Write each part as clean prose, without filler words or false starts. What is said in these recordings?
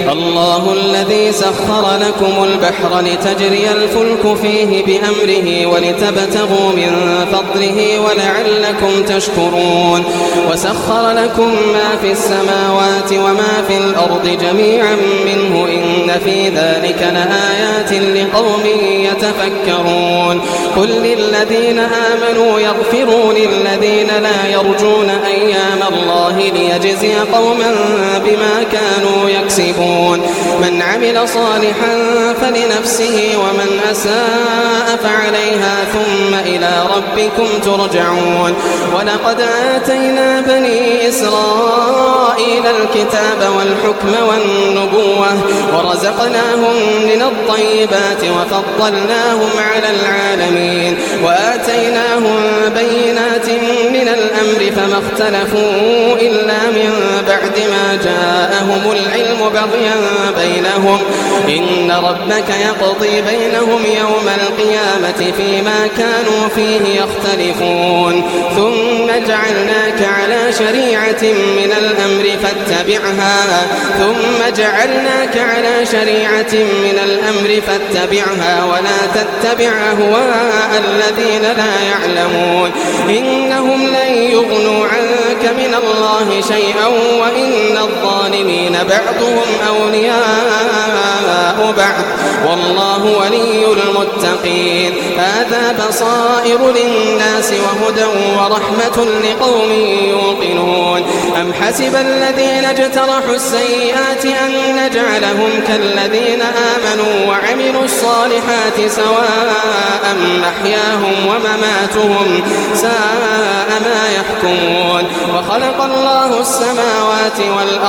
الله الذي سخر لكم البحر لتجري الفلك فيه بأمره ولتبتغوا من فضله ولعلكم تشكرون وسخر لكم ما في السماوات وما في الأرض جميعا منه إن في ذلك لآيات لقوم يتفكرون قل للذين آمنوا يغفروا للذين لا يرجون أيام الله ليجزي قوما بما كانوا يكسبون من عمل صالحا فلنفسه ومن أساء فعليها ثم إلى ربكم ترجعون ولقد آتينا بني إسرائيل الكتاب والحكم والنبوة ورزقناهم من الطيبات وفضلناهم على العالمين وآتيناهم بينات من الأمر فما اختلفوا إلا من بعد ما جاءهم العلم بغيا بينهم إن ربك يقضي بينهم يوم القيامة فيما كانوا فيه يختلفون ثم جعلناك على شريعة من الأمر فاتبعها ولا تتبع أهواء الذين لا يعلمون إنهم لن يغنوا عنك من الله شيئا وإن الظالمين بعضهم أولياء بعض والله ولي المتقين هذا بصائر للناس وهدى ورحمة لقوم يوقنون أم حسب الذين اجترحوا السيئات أن نجعلهم كالذين آمنوا وعملوا الصالحات سواء محياهم ومماتهم ساء ما يحكمون وخلق الله السماوات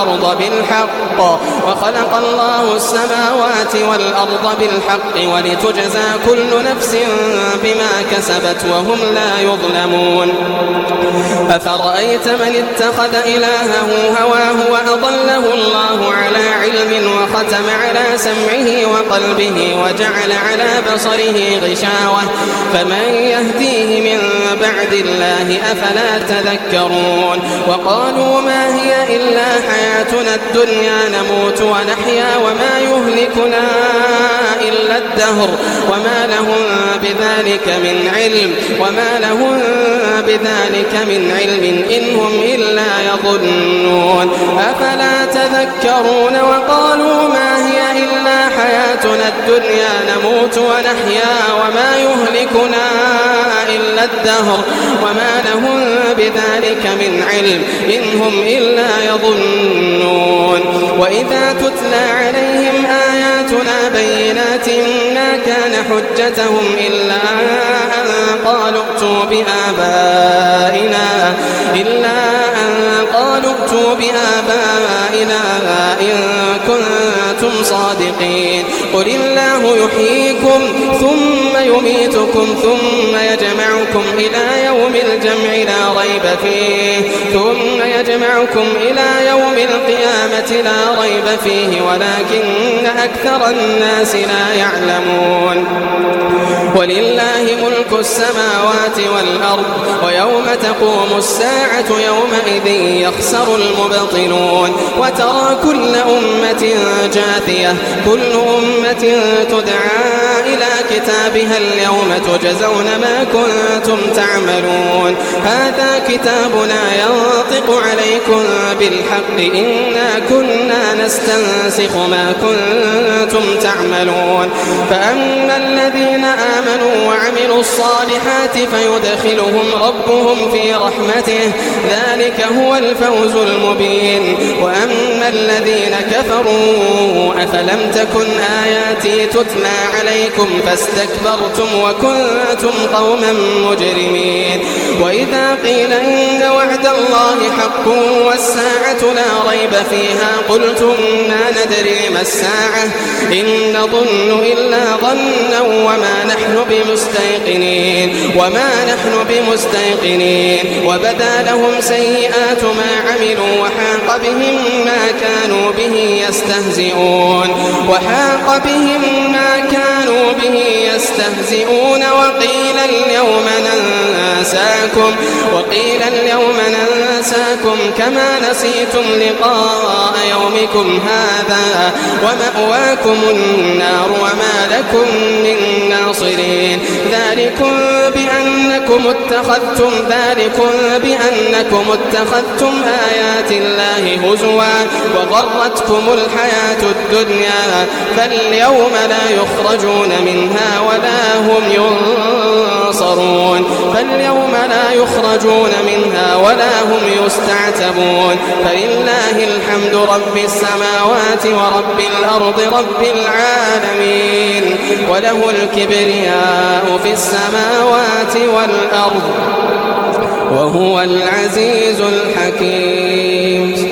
والأرض بالحق ولتجزى كل نفس بما كسبت وهم لا يظلمون أفرأيت من اتخذ إلهه هواه وأضله الله على علم وختم على سمعه وقلبه وجعل على بصره غشاوة فمن يهديه من بعد الله أفلا تذكرون وقالوا ما هي إلا حياتنا الدنيا نموت ونحيا وما يهلكنا إلا الدهر وما لهم بذلك من علم إن هم إلا يظنون أفلا تذكرون وقالوا ما هي إلا حياتنا الدنيا نموت ونحيا وما يهلكنا إلا الدهر وما لهم بذلك من علم إن هم إلا يظنون وإذا تتلى عليهم آياتنا بينات ما كان حجتهم إلا أن قالوا ائتوا بآبائنا إن كنتم صادقين قل الله يحييكم ثم يميتكم ثم يجمعكم إلى يوم الجمع لا ريب فيه يوم القيامة لا ريب فيه ولكن أكثر الناس لا يعلمون ولله ملك السماوات والأرض ويوم تقوم الساعة يومئذ يخسر المبطلون وترى كل أمة جاثية كل أمة تدعى إلى كتابها اليوم تجزون ما كنتم تعملون هذا كتابنا ينطق عليكم بالحق إنا كنا نستنسخ ما كنتم تعملون فأما الذين آمنوا وعملوا الصالحات فيدخلهم ربهم في رحمته ذلك هو الفوز المبين وأما الذين كفروا أفلم تكن آياتي تتلى عليكم فاستكبرتم وكنتم قوما مجرمين وإذا قيل إن وعد الله حق والساعة لا ريب فيها قلتم ما ندري ما الساعة إن نظن إلا ظنا وما نحن بمستيقنين وبدا لهم سيئات ما عملوا وحاق بهم ما كانوا به يستهزئون وحاق بهم ما كانوا به يستهزئون وقيل اليوم ننساكم كما نسيتم لقاء يومكم هذا ومأواكم النار وما لكم من ناصرين ذلكم بأنكم اتخذتم آيات الله هزوا وغرتكم الحياة الدنيا فاليوم لا يخرجون منها ولا هم يستعتبون فلله الحمد رب السماوات ورب الأرض رب العالمين وله الكبرياء في السماوات والأرض وهو العزيز الحكيم.